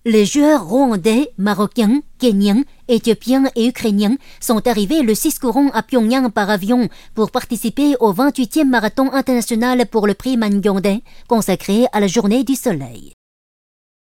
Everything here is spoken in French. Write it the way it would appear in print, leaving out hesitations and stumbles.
Les joueurs rwandais, marocains, kenyans, éthiopiens et ukrainiens sont arrivés le 6 courant à Pyongyang par avion pour participer au 28e marathon international pour le prix Mangyongdae consacré à la journée du soleil.